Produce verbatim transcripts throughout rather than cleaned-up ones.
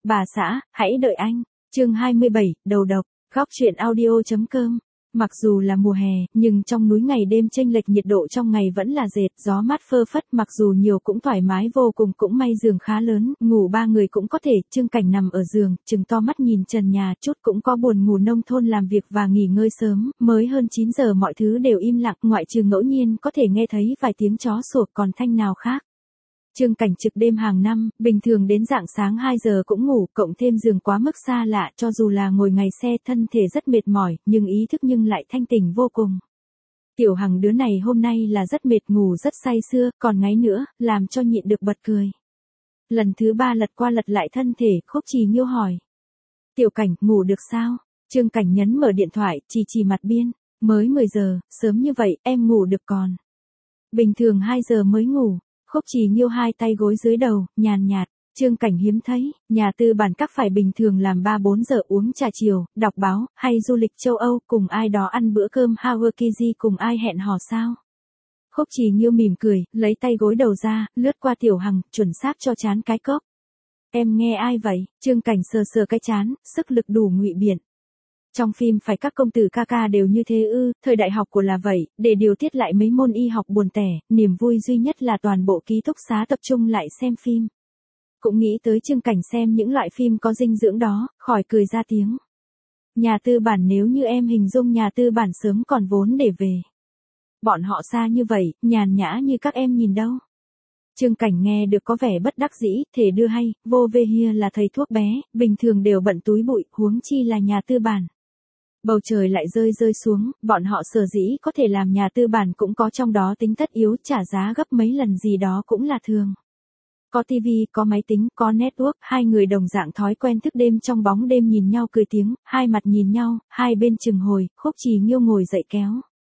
Bà xã, hãy đợi anh. Chương hai mươi bảy, đầu độc. Góc truyện audio chấm com. Mặc dù là mùa hè, nhưng trong núi ngày đêm chênh lệch nhiệt độ trong ngày vẫn là dệt, gió mát phơ phất, mặc dù nhiều cũng thoải mái vô cùng, cũng may giường khá lớn, ngủ ba người cũng có thể. Trương Cảnh nằm ở giường, trừng to mắt nhìn trần nhà, chút cũng có buồn ngủ. Nông thôn làm việc và nghỉ ngơi sớm, mới hơn chín giờ mọi thứ đều im lặng, ngoại trừ ngẫu nhiên có thể nghe thấy vài tiếng chó sủa, còn thanh nào khác. Trương Cảnh trực đêm hàng năm, bình thường đến rạng sáng hai giờ cũng ngủ, cộng thêm giường quá mức xa lạ, cho dù là ngồi ngày xe thân thể rất mệt mỏi, nhưng ý thức nhưng lại thanh tỉnh vô cùng. Tiểu Hằng đứa này hôm nay là rất mệt, ngủ rất say sưa, còn ngáy nữa, làm cho nhịn được bật cười. Lần thứ ba lật qua lật lại thân thể, Khúc Trì Nghiêu hỏi. Tiểu Cảnh, ngủ được sao? Trương Cảnh nhấn mở điện thoại, chỉ chỉ mặt biên. Mới mười giờ, sớm như vậy, em ngủ được còn. Bình thường hai giờ mới ngủ. Khúc Trì Nghiêu hai tay gối dưới đầu, nhàn nhạt. Trương Cảnh hiếm thấy, nhà tư bản các phải bình thường làm ba bốn giờ uống trà chiều, đọc báo, hay du lịch châu Âu, cùng ai đó ăn bữa cơm Hawaii, cùng ai hẹn hò sao? Khúc Trì Nghiêu mỉm cười, lấy tay gối đầu ra, lướt qua Tiểu Hằng, chuẩn xác cho chán cái cốc. Em nghe ai vậy? Trương Cảnh sờ sờ cái chán, sức lực đủ ngụy biện. Trong phim phải các công tử ca ca đều như thế ư? Thời đại học của là vậy, để điều tiết lại mấy môn y học buồn tẻ, niềm vui duy nhất là toàn bộ ký túc xá tập trung lại xem phim. Cũng nghĩ tới Trương Cảnh xem những loại phim có dinh dưỡng đó, khỏi cười ra tiếng. Nhà tư bản, nếu như em hình dung nhà tư bản sớm còn vốn để về. Bọn họ xa như vậy, nhàn nhã như các em nhìn đâu. Trương Cảnh nghe được có vẻ bất đắc dĩ, thể đưa hay, vô về hia là thầy thuốc bé, bình thường đều bận túi bụi, huống chi là nhà tư bản. Bầu trời lại rơi rơi xuống, bọn họ sở dĩ có thể làm nhà tư bản cũng có trong đó tính tất yếu, trả giá gấp mấy lần gì đó cũng là thường. Có tivi, có máy tính, có network, hai người đồng dạng thói quen thức đêm trong bóng đêm nhìn nhau cười tiếng, hai mặt nhìn nhau, hai bên chừng hồi. Khúc Trì Nghiêu ngồi dậy kéo.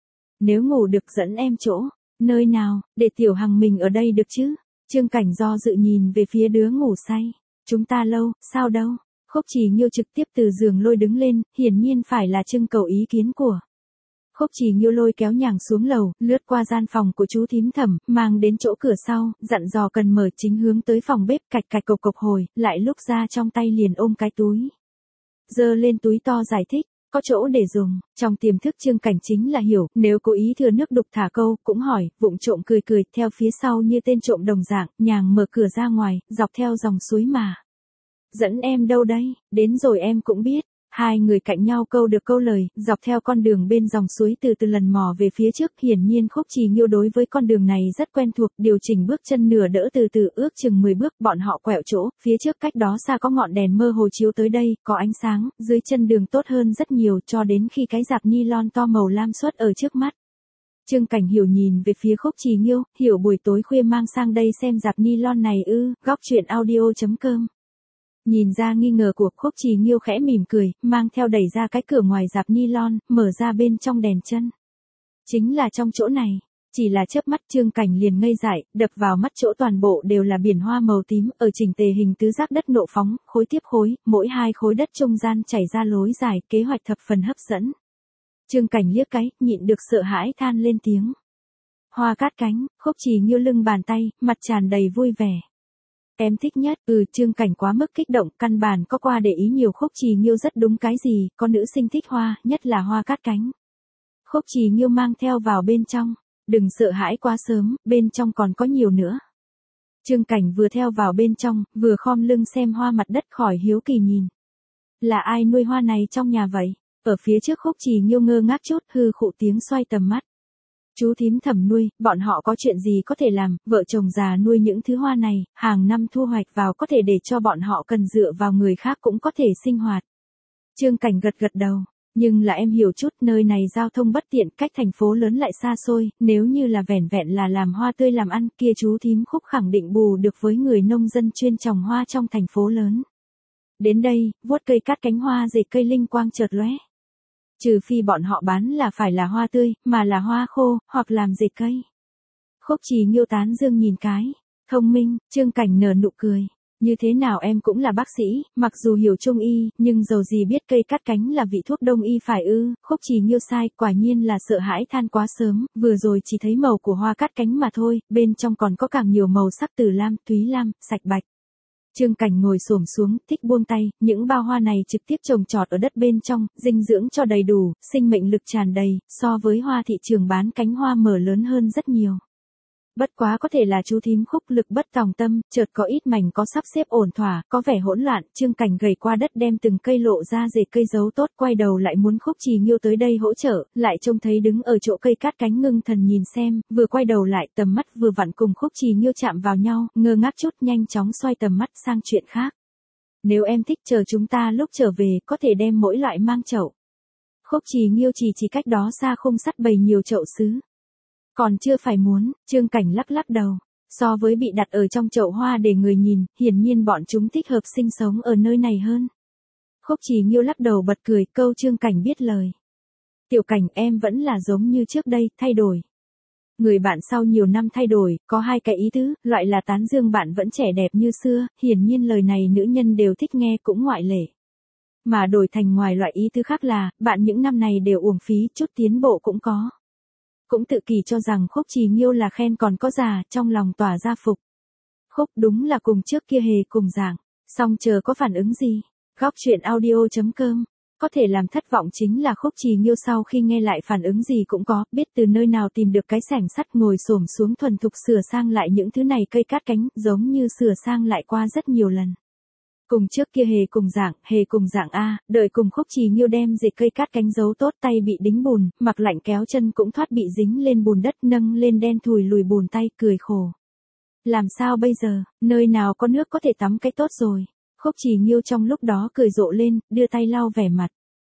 Nếu ngủ được dẫn em chỗ. Nơi nào, để Tiểu Hằng mình ở đây được chứ? Trương Cảnh do dự nhìn về phía đứa ngủ say. Chúng ta lâu, sao đâu? Khúc Trì Nghiêu trực tiếp từ giường lôi đứng lên, hiển nhiên phải là trưng cầu ý kiến của. Khúc Trì Nghiêu lôi kéo nhàng xuống lầu, lướt qua gian phòng của chú thím Thẩm, mang đến chỗ cửa sau, dặn dò cần mở, chính hướng tới phòng bếp, cạch cạch cộc cộc hồi, lại lúc ra trong tay liền ôm cái túi. Giơ lên túi to giải thích, có chỗ để dùng. Trong tiềm thức Trương Cảnh chính là hiểu, nếu cố ý thừa nước đục thả câu, cũng hỏi, vụng trộm cười cười, theo phía sau như tên trộm đồng dạng, nhàng mở cửa ra ngoài, dọc theo dòng suối mà. Dẫn em đâu đây? Đến rồi em cũng biết. Hai người cạnh nhau câu được câu lời, dọc theo con đường bên dòng suối từ từ lần mò về phía trước, hiển nhiên Khúc Trì Nghiêu đối với con đường này rất quen thuộc, điều chỉnh bước chân nửa đỡ từ từ, ước chừng mười bước, bọn họ quẹo chỗ, phía trước cách đó xa có ngọn đèn mơ hồ chiếu tới đây, có ánh sáng, dưới chân đường tốt hơn rất nhiều, cho đến khi cái rạp nylon to màu lam xuất ở trước mắt. Trương Cảnh hiểu nhìn về phía Khúc Trì Nghiêu, hiểu buổi tối khuya mang sang đây xem rạp nylon này ư? Góc truyện audio chấm com. Nhìn ra nghi ngờ của Khúc Trì Nghiêu khẽ mỉm cười, mang theo đẩy ra cái cửa ngoài rạp nylon, mở ra bên trong đèn chân. Chính là trong chỗ này. Chỉ là chớp mắt Trương Cảnh liền ngây dại, đập vào mắt chỗ toàn bộ đều là biển hoa màu tím, ở chỉnh tề hình tứ giác đất nộ phóng, khối tiếp khối, mỗi hai khối đất trung gian chảy ra lối dài, kế hoạch thập phần hấp dẫn. Trương Cảnh liếc cái, nhịn được sợ hãi than lên tiếng. Hoa cát cánh. Khúc Trì Nghiêu lưng bàn tay, mặt tràn đầy vui vẻ. Em thích nhất. Ừ, Trương Cảnh quá mức kích động, căn bản có qua để ý nhiều. Khúc Trì Nghiêu rất đúng cái gì, có nữ sinh thích hoa, nhất là hoa cát cánh. Khúc Trì Nghiêu mang theo vào bên trong. Đừng sợ hãi quá sớm, bên trong còn có nhiều nữa. Trương Cảnh vừa theo vào bên trong, vừa khom lưng xem hoa mặt đất, khỏi hiếu kỳ nhìn. Là ai nuôi hoa này trong nhà vậy? Ở phía trước Khúc Trì Nghiêu ngơ ngác chút, hư khụ tiếng xoay tầm mắt. Chú thím Thẩm nuôi, bọn họ có chuyện gì có thể làm, vợ chồng già nuôi những thứ hoa này, hàng năm thu hoạch vào có thể để cho bọn họ cần dựa vào người khác cũng có thể sinh hoạt. Trương Cảnh gật gật đầu, nhưng là em hiểu chút, nơi này giao thông bất tiện, cách thành phố lớn lại xa xôi, nếu như là vẻn vẹn là làm hoa tươi làm ăn, kia chú thím Khúc khẳng định bù được với người nông dân chuyên trồng hoa trong thành phố lớn. Đến đây, vuốt cây cát cánh hoa dệt cây linh quang chợt lóe. Trừ phi bọn họ bán là phải là hoa tươi, mà là hoa khô, hoặc làm dệt cây. Khúc Trì Nghiêu tán dương nhìn cái. Thông minh. Trương Cảnh nở nụ cười. Như thế nào em cũng là bác sĩ, mặc dù hiểu trung y, nhưng dầu gì biết cây cát cánh là vị thuốc đông y phải ư? Khúc Trì Nghiêu sai, quả nhiên là sợ hãi than quá sớm, vừa rồi chỉ thấy màu của hoa cát cánh mà thôi, bên trong còn có càng nhiều màu sắc, từ lam, thúy lam, sạch bạch. Trương Cảnh ngồi xổm xuống, thích buông tay, những bao hoa này trực tiếp trồng trọt ở đất bên trong, dinh dưỡng cho đầy đủ, sinh mệnh lực tràn đầy, so với hoa thị trường bán cánh hoa mở lớn hơn rất nhiều. Bất quá có thể là chú thím Khúc lực bất tòng tâm, chợt có ít mảnh có sắp xếp ổn thỏa, có vẻ hỗn loạn, Trương Cảnh gầy qua đất đem từng cây lộ ra rễ cây giấu tốt, quay đầu lại muốn Khúc Trì Nghiêu tới đây hỗ trợ, lại trông thấy đứng ở chỗ cây cát cánh ngưng thần nhìn xem, vừa quay đầu lại tầm mắt vừa vặn cùng Khúc Trì Nghiêu chạm vào nhau, ngơ ngác chút nhanh chóng xoay tầm mắt sang chuyện khác. Nếu em thích chờ chúng ta lúc trở về có thể đem mỗi loại mang chậu. Khúc Trì Nghiêu chỉ chỉ cách đó xa khung sắt bày nhiều chậu sứ. Còn chưa phải muốn, Trương Cảnh lắc lắc đầu. So với bị đặt ở trong chậu hoa để người nhìn, hiển nhiên bọn chúng thích hợp sinh sống ở nơi này hơn. Khúc Trì Nghiêu lắc đầu bật cười, câu Trương Cảnh biết lời. Tiểu Cảnh em vẫn là giống như trước đây, thay đổi. Người bạn sau nhiều năm thay đổi, có hai cái ý tứ, loại là tán dương bạn vẫn trẻ đẹp như xưa, hiển nhiên lời này nữ nhân đều thích nghe cũng ngoại lệ. Mà đổi thành ngoài loại ý tứ khác là, bạn những năm này đều uổng phí, chút tiến bộ cũng có. Cũng tự kỳ cho rằng Khúc Trì Nghiêu là khen còn có già, trong lòng tỏa ra phục. Khúc đúng là cùng trước kia hề cùng dạng, song chờ có phản ứng gì. Góc truyện audio chấm com. Có thể làm thất vọng chính là Khúc Trì Nghiêu sau khi nghe lại phản ứng gì cũng có, biết từ nơi nào tìm được cái sảnh sắt ngồi xổm xuống thuần thục sửa sang lại những thứ này cây cát cánh, giống như sửa sang lại qua rất nhiều lần. Cùng trước kia hề cùng dạng, hề cùng dạng A, đợi cùng Khúc Trì Nghiêu đem dệt cây cát cánh giấu tốt tay bị đính bùn, mặc lạnh kéo chân cũng thoát bị dính lên bùn đất nâng lên đen thùi lùi bùn tay cười khổ. Làm sao bây giờ, nơi nào có nước có thể tắm cái tốt rồi. Khúc Trì Nghiêu trong lúc đó cười rộ lên, đưa tay lau vẻ mặt.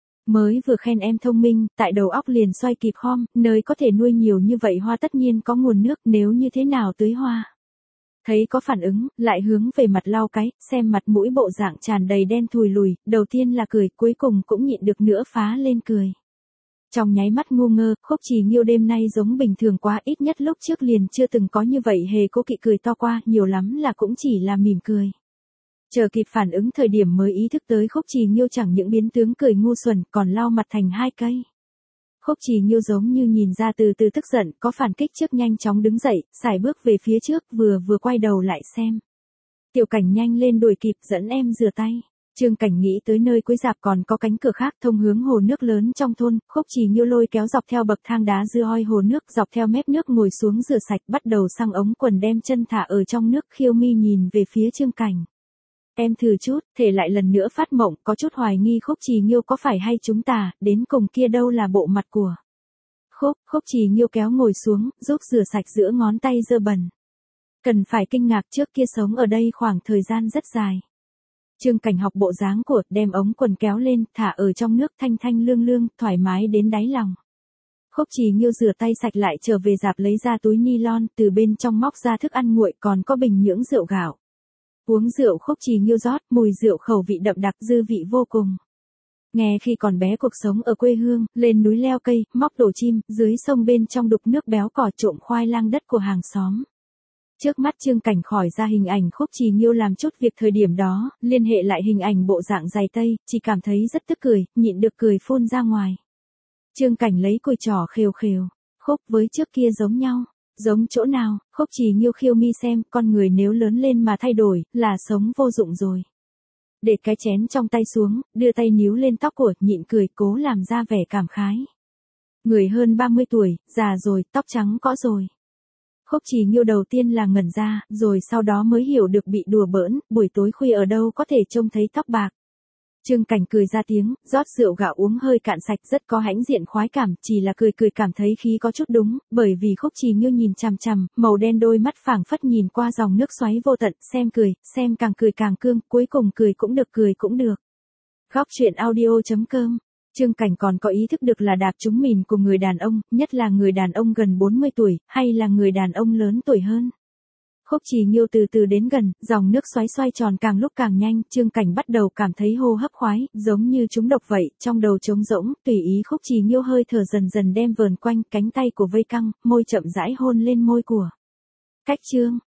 Mới vừa khen em thông minh, tại đầu óc liền xoay kịp khom, nơi có thể nuôi nhiều như vậy hoa tất nhiên có nguồn nước, nếu như thế nào tưới hoa. Thấy có phản ứng, lại hướng về mặt lau cái, xem mặt mũi bộ dạng tràn đầy đen thùi lùi, đầu tiên là cười, cuối cùng cũng nhịn được nữa phá lên cười. Trong nháy mắt ngu ngơ, Khúc Trì Nghiêu đêm nay giống bình thường quá, ít nhất lúc trước liền chưa từng có như vậy hề cố kỵ cười to qua, nhiều lắm là cũng chỉ là mỉm cười. Chờ kịp phản ứng thời điểm mới ý thức tới Khúc Trì Nghiêu chẳng những biến tướng cười ngu xuẩn, còn lau mặt thành hai cây. Khúc Trì Nghiêu giống như nhìn ra từ từ tức giận, có phản kích trước nhanh chóng đứng dậy, sải bước về phía trước, vừa vừa quay đầu lại xem. Tiểu Cảnh nhanh lên đuổi kịp, dẫn em rửa tay. Trương Cảnh nghĩ tới nơi cuối rạp còn có cánh cửa khác thông hướng hồ nước lớn trong thôn, Khúc Trì Nghiêu lôi kéo dọc theo bậc thang đá dưa hoi hồ nước, dọc theo mép nước ngồi xuống rửa sạch, bắt đầu xăng ống quần đem chân thả ở trong nước, khiêu mi nhìn về phía Trương Cảnh. Em thử chút, thể lại lần nữa phát mộng, có chút hoài nghi Khúc Trì Nghiêu có phải hay chúng ta, đến cùng kia đâu là bộ mặt của. Khúc, Khúc Trì Nghiêu kéo ngồi xuống, giúp rửa sạch giữa ngón tay dơ bẩn. Cần phải kinh ngạc trước kia sống ở đây khoảng thời gian rất dài. Trương Cảnh học bộ dáng của, đem ống quần kéo lên, thả ở trong nước thanh thanh lương lương, thoải mái đến đáy lòng. Khúc Trì Nghiêu rửa tay sạch lại trở về rạp lấy ra túi nylon, từ bên trong móc ra thức ăn nguội còn có bình nhưỡng rượu gạo. Uống rượu Khúc Trì Nghiêu rót, mùi rượu khẩu vị đậm đặc dư vị vô cùng. Nghe khi còn bé cuộc sống ở quê hương, lên núi leo cây, móc tổ chim, dưới sông bên trong đục nước béo cỏ trộm khoai lang đất của hàng xóm. Trước mắt Trương Cảnh khỏi ra hình ảnh Khúc Trì Nghiêu làm chút việc thời điểm đó, liên hệ lại hình ảnh bộ dạng giày tây, chỉ cảm thấy rất tức cười, nhịn được cười phun ra ngoài. Trương Cảnh lấy cùi trỏ khều khều, Khúc với trước kia giống nhau. Giống chỗ nào, Khúc Trì Nghiêu khiêu mi xem, con người nếu lớn lên mà thay đổi, là sống vô dụng rồi. Để cái chén trong tay xuống, đưa tay níu lên tóc của, nhịn cười, cố làm ra vẻ cảm khái. Người hơn ba mươi tuổi, già rồi, tóc trắng cõ rồi. Khúc Trì Nghiêu đầu tiên là ngẩn ra, rồi sau đó mới hiểu được bị đùa bỡn, buổi tối khuya ở đâu có thể trông thấy tóc bạc. Trương Cảnh cười ra tiếng, rót rượu gạo uống hơi cạn sạch, rất có hãnh diện khoái cảm, chỉ là cười cười cảm thấy khí có chút đúng, bởi vì Khúc Trì Nghiêu nhìn chằm chằm, màu đen đôi mắt phảng phất nhìn qua dòng nước xoáy vô tận, xem cười, xem càng cười càng cương, cuối cùng cười cũng được cười cũng được. Góc truyện audio chấm com. Trương Cảnh còn có ý thức được là đạp trúng mìn của người đàn ông, nhất là người đàn ông gần bốn mươi tuổi, hay là người đàn ông lớn tuổi hơn. Khúc Trì Nghiêu từ từ đến gần, dòng nước xoáy xoay tròn càng lúc càng nhanh, Trương Cảnh bắt đầu cảm thấy hô hấp khoái, giống như trúng độc vậy, trong đầu trống rỗng, tùy ý Khúc Trì Nghiêu hơi thở dần dần đem vờn quanh, cánh tay của vây căng, môi chậm rãi hôn lên môi của. Cách Trương